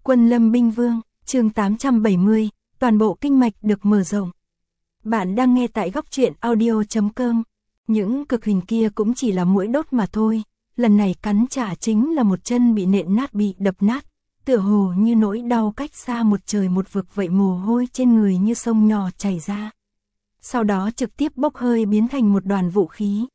Quân Lâm Binh Vương, chương 870, toàn bộ kinh mạch được mở rộng. Bạn đang nghe tại góc truyện audio.com. Những cực hình kia cũng chỉ là mũi đốt mà thôi, lần này cắn trả chính là một chân bị nện nát, bị đập nát, tựa hồ như nỗi đau cách xa một trời một vực vậy, mồ hôi trên người như sông nhỏ chảy ra. Sau đó trực tiếp bốc hơi biến thành một đoàn vũ khí.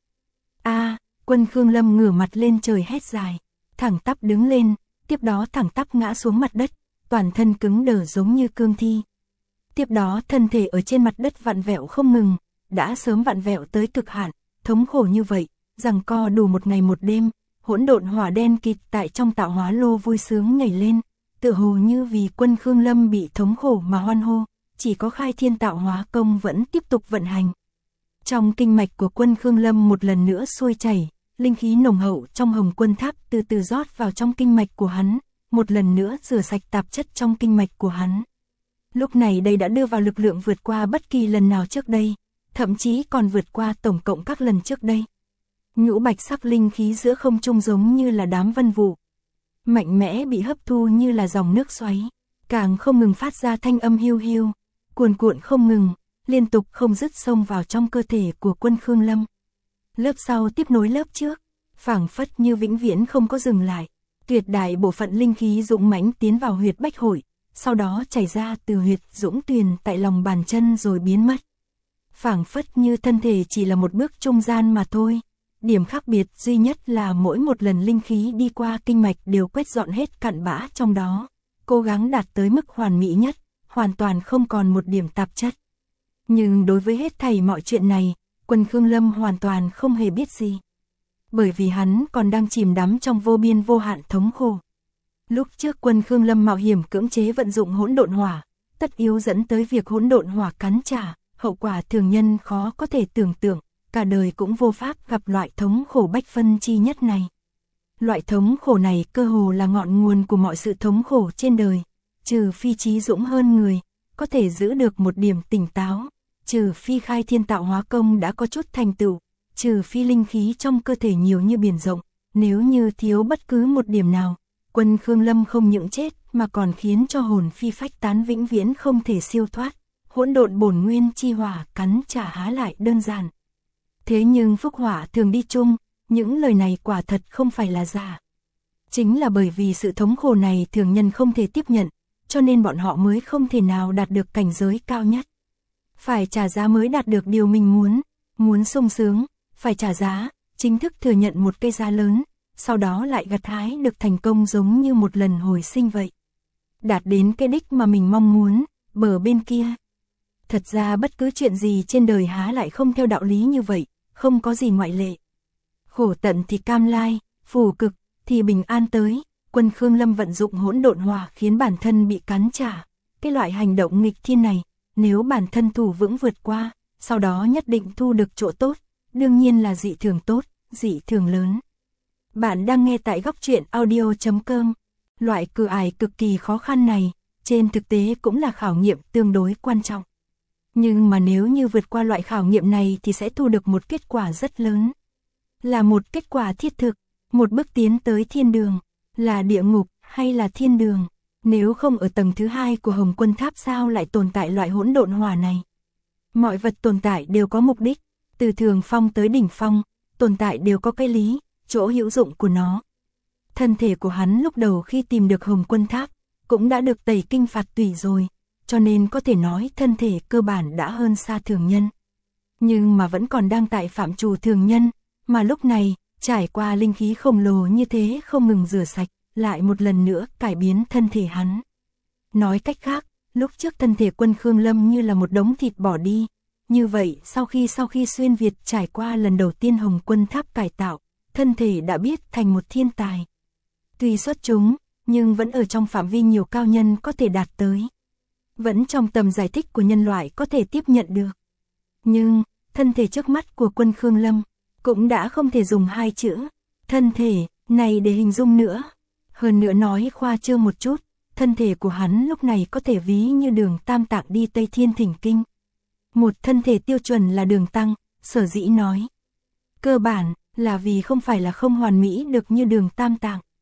Quân Khương Lâm ngửa mặt lên trời hét dài, thẳng tắp đứng lên, tiếp đó thẳng tắp ngã xuống mặt đất, toàn thân cứng đờ giống như cương thi. Tiếp đó thân thể ở trên mặt đất vặn vẹo không ngừng, đã sớm vặn vẹo tới cực hạn, thống khổ như vậy, giằng co đủ một ngày một đêm, hỗn độn hỏa đen kịt tại trong tạo hóa lô vui sướng nhảy lên, tựa hồ như vì quân Khương Lâm bị thống khổ mà hoan hô, chỉ có khai thiên tạo hóa công vẫn tiếp tục vận hành. Trong kinh mạch của quân Khương Lâm một lần nữa sôi chảy, linh khí nồng hậu trong Hồng Quân Tháp từ từ rót vào trong kinh mạch của hắn, một lần nữa rửa sạch tạp chất trong kinh mạch của hắn. Lúc này đây đã đưa vào lực lượng vượt qua bất kỳ lần nào trước đây, thậm chí còn vượt qua tổng cộng các lần trước đây. Ngũ bạch sắc linh khí giữa không trung giống như là đám vân vụ, mạnh mẽ bị hấp thu như là dòng nước xoáy, càng không ngừng phát ra thanh âm hiu hiu, cuồn cuộn không ngừng, liên tục không dứt xông vào trong cơ thể của quân Khương Lâm. Lớp sau tiếp nối lớp trước, phảng phất như vĩnh viễn không có dừng lại, tuyệt đại bộ phận linh khí dũng mãnh tiến vào huyệt bách hội, sau đó chảy ra từ huyệt dũng tuyền tại lòng bàn chân rồi biến mất. Phảng phất như thân thể chỉ là một bước trung gian mà thôi, điểm khác biệt duy nhất là mỗi một lần linh khí đi qua kinh mạch đều quét dọn hết cặn bã trong đó, cố gắng đạt tới mức hoàn mỹ nhất, hoàn toàn không còn một điểm tạp chất. Nhưng đối với hết thảy mọi chuyện này, quân Khương Lâm hoàn toàn không hề biết gì. Bởi vì hắn còn đang chìm đắm trong vô biên vô hạn thống khổ. Lúc trước quân Khương Lâm mạo hiểm cưỡng chế vận dụng hỗn độn hỏa, tất yếu dẫn tới việc hỗn độn hỏa cắn trả, hậu quả thường nhân khó có thể tưởng tượng, cả đời cũng vô pháp gặp loại thống khổ bách phân chi nhất này. Loại thống khổ này cơ hồ là ngọn nguồn của mọi sự thống khổ trên đời, trừ phi trí dũng hơn người, có thể giữ được một điểm tỉnh táo, trừ phi khai thiên tạo hóa công đã có chút thành tựu, trừ phi linh khí trong cơ thể nhiều như biển rộng, nếu như thiếu bất cứ một điểm nào, quân Khương Lâm không những chết mà còn khiến cho hồn phi phách tán vĩnh viễn không thể siêu thoát, hỗn độn bổn nguyên chi hỏa cắn trả há lại đơn giản. Thế nhưng phúc hỏa thường đi chung, những lời này quả thật không phải là giả. Chính là bởi vì sự thống khổ này thường nhân không thể tiếp nhận, cho nên bọn họ mới không thể nào đạt được cảnh giới cao nhất. Phải trả giá mới đạt được điều mình muốn sung sướng, phải trả giá, chính thức thừa nhận một cái giá lớn, sau đó lại gặt hái được thành công giống như một lần hồi sinh vậy. Đạt đến cái đích mà mình mong muốn, bờ bên kia. Thật ra bất cứ chuyện gì trên đời há lại không theo đạo lý như vậy, không có gì ngoại lệ. Khổ tận thì cam lai, phù cực thì bình an tới, quân Khương Lâm vận dụng hỗn độn hỏa khiến bản thân bị cắn trả. Cái loại hành động nghịch thiên này, nếu bản thân thủ vững vượt qua, sau đó nhất định thu được chỗ tốt, đương nhiên là dị thường tốt, dị thường lớn. Bạn đang nghe tại góc truyện audio.com. Loại cửa ải cực kỳ khó khăn này, trên thực tế cũng là khảo nghiệm tương đối quan trọng. Nhưng mà nếu như vượt qua loại khảo nghiệm này thì sẽ thu được một kết quả rất lớn. Là một kết quả thiết thực, một bước tiến tới thiên đường, là địa ngục hay là thiên đường. Nếu không ở tầng thứ hai của Hồng Quân Tháp sao lại tồn tại loại hỗn độn hỏa này? Mọi vật tồn tại đều có mục đích, từ thường phong tới đỉnh phong, tồn tại đều có cái lý, chỗ hữu dụng của nó. Thân thể của hắn lúc đầu khi tìm được Hồng Quân Tháp, cũng đã được tẩy kinh phạt tủy rồi, cho nên có thể nói thân thể cơ bản đã hơn xa thường nhân. Nhưng mà vẫn còn đang tại phạm trù thường nhân, mà lúc này, trải qua linh khí khổng lồ như thế không ngừng rửa sạch, lại một lần nữa cải biến thân thể hắn. Nói cách khác, lúc trước thân thể quân Khương Lâm như là một đống thịt bỏ đi. Như vậy, sau khi xuyên Việt trải qua lần đầu tiên Hồng Quân Tháp cải tạo, thân thể đã biết thành một thiên tài. Tuy xuất chúng, nhưng vẫn ở trong phạm vi nhiều cao nhân có thể đạt tới. Vẫn trong tầm giải thích của nhân loại có thể tiếp nhận được. Nhưng, thân thể trước mắt của quân Khương Lâm, cũng đã không thể dùng hai chữ thân thể này để hình dung nữa. Hơn nữa nói khoa trương một chút, thân thể của hắn lúc này có thể ví như Đường Tam Tạng đi Tây Thiên thỉnh kinh. Một thân thể tiêu chuẩn là Đường Tăng, sở dĩ nói. Cơ bản là vì không phải là không hoàn mỹ được như Đường Tam Tạng.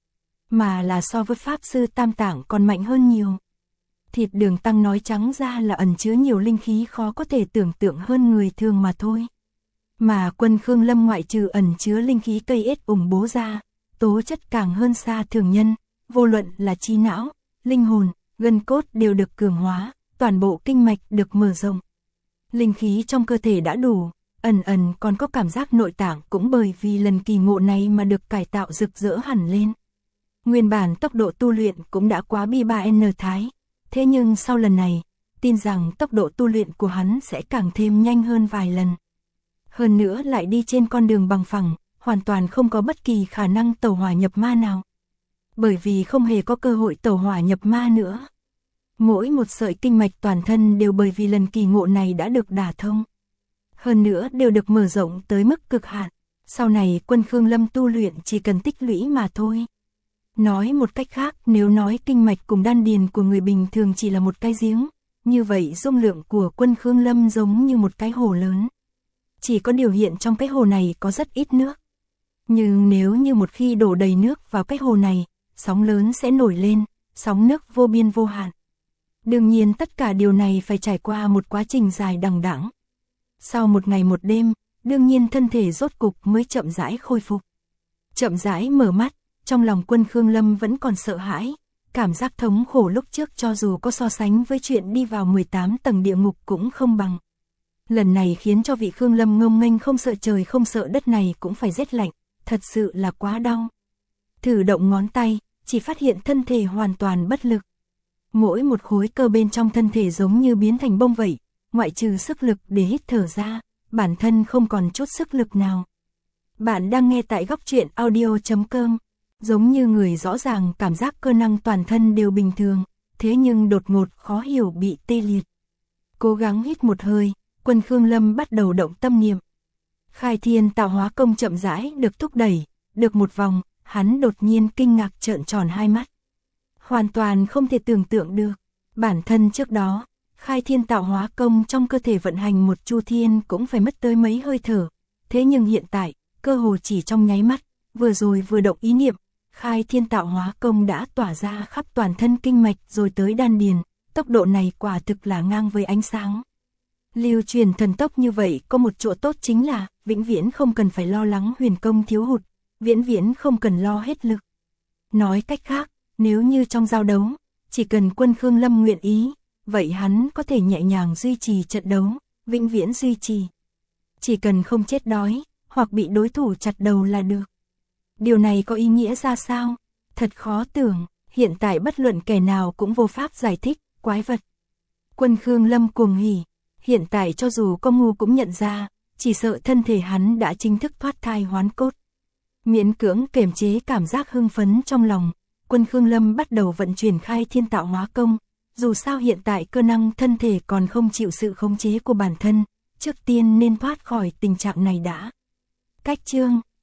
mà là so với Pháp Sư Tam Tạng còn mạnh hơn nhiều. Thịt Đường Tăng nói trắng ra là ẩn chứa nhiều linh khí khó có thể tưởng tượng hơn người thường mà thôi. Mà Quân Khương Lâm ngoại trừ ẩn chứa linh khí cây ết ủng bố ra, tố chất càng hơn xa thường nhân, vô luận là trí não, linh hồn, gân cốt đều được cường hóa, toàn bộ kinh mạch được mở rộng. Linh khí trong cơ thể đã đủ, ẩn ẩn còn có cảm giác nội tạng cũng bởi vì lần kỳ ngộ này mà được cải tạo rực rỡ hẳn lên. Nguyên bản tốc độ tu luyện cũng đã quá bi 3N thái, thế nhưng sau lần này, tin rằng tốc độ tu luyện của hắn sẽ càng thêm nhanh hơn vài lần. Hơn nữa lại đi trên con đường bằng phẳng, hoàn toàn không có bất kỳ khả năng tẩu hỏa nhập ma nào. Bởi vì không hề có cơ hội tẩu hỏa nhập ma nữa. Mỗi một sợi kinh mạch toàn thân đều bởi vì lần kỳ ngộ này đã được đả thông. Hơn nữa đều được mở rộng tới mức cực hạn. Sau này Quân Khương Lâm tu luyện chỉ cần tích lũy mà thôi. Nói một cách khác, nếu nói kinh mạch cùng đan điền của người bình thường chỉ là một cái giếng, như vậy dung lượng của Quân Khương Lâm giống như một cái hồ lớn. Chỉ có điều hiện trong cái hồ này có rất ít nước. Nhưng nếu như một khi đổ đầy nước vào cái hồ này, sóng lớn sẽ nổi lên, sóng nước vô biên vô hạn. Đương nhiên tất cả điều này phải trải qua một quá trình dài đằng đẵng. Sau một ngày một đêm, đương nhiên thân thể rốt cục mới chậm rãi khôi phục. Chậm rãi mở mắt, trong lòng Quân Khương Lâm vẫn còn sợ hãi, cảm giác thống khổ lúc trước cho dù có so sánh với chuyện đi vào 18 tầng địa ngục cũng không bằng. Lần này khiến cho vị Khương Lâm ngông nghênh không sợ trời không sợ đất này cũng phải rét lạnh, thật sự là quá đau. Thử động ngón tay, chỉ phát hiện thân thể hoàn toàn bất lực. Mỗi một khối cơ bên trong thân thể giống như biến thành bông vậy, ngoại trừ sức lực để hít thở ra, bản thân không còn chút sức lực nào. Bạn đang nghe tại góc truyện audio.com, giống như người rõ ràng cảm giác cơ năng toàn thân đều bình thường, thế nhưng đột ngột khó hiểu bị tê liệt. Cố gắng hít một hơi, Quân Khương Lâm bắt đầu động tâm niệm. Khai Thiên Tạo Hóa Công chậm rãi được thúc đẩy, được một vòng, hắn đột nhiên kinh ngạc trợn tròn hai mắt. Hoàn toàn không thể tưởng tượng được, bản thân trước đó, Khai Thiên Tạo Hóa Công trong cơ thể vận hành một chu thiên cũng phải mất tới mấy hơi thở, thế nhưng hiện tại, cơ hồ chỉ trong nháy mắt, vừa rồi vừa động ý niệm, Khai Thiên Tạo Hóa Công đã tỏa ra khắp toàn thân kinh mạch rồi tới đan điền, tốc độ này quả thực là ngang với ánh sáng. Lưu truyền thần tốc như vậy có một chỗ tốt chính là, vĩnh viễn không cần phải lo lắng huyền công thiếu hụt, viễn viễn không cần lo hết lực. Nói cách khác, nếu như trong giao đấu, chỉ cần Quân Khương Lâm nguyện ý, vậy hắn có thể nhẹ nhàng duy trì trận đấu, vĩnh viễn duy trì. Chỉ cần không chết đói, hoặc bị đối thủ chặt đầu là được. Điều này có ý nghĩa ra sao? Thật khó tưởng, hiện tại bất luận kẻ nào cũng vô pháp giải thích, quái vật. Quân Khương Lâm cuồng hỉ, hiện tại cho dù có ngu cũng nhận ra, chỉ sợ thân thể hắn đã chính thức thoát thai hoán cốt. Miễn cưỡng kiềm chế cảm giác hưng phấn trong lòng, Quân Khương Lâm bắt đầu vận chuyển Khai Thiên Tạo Hóa Công, dù sao hiện tại cơ năng thân thể còn không chịu sự khống chế của bản thân, trước tiên nên thoát khỏi tình trạng này đã. Cách chương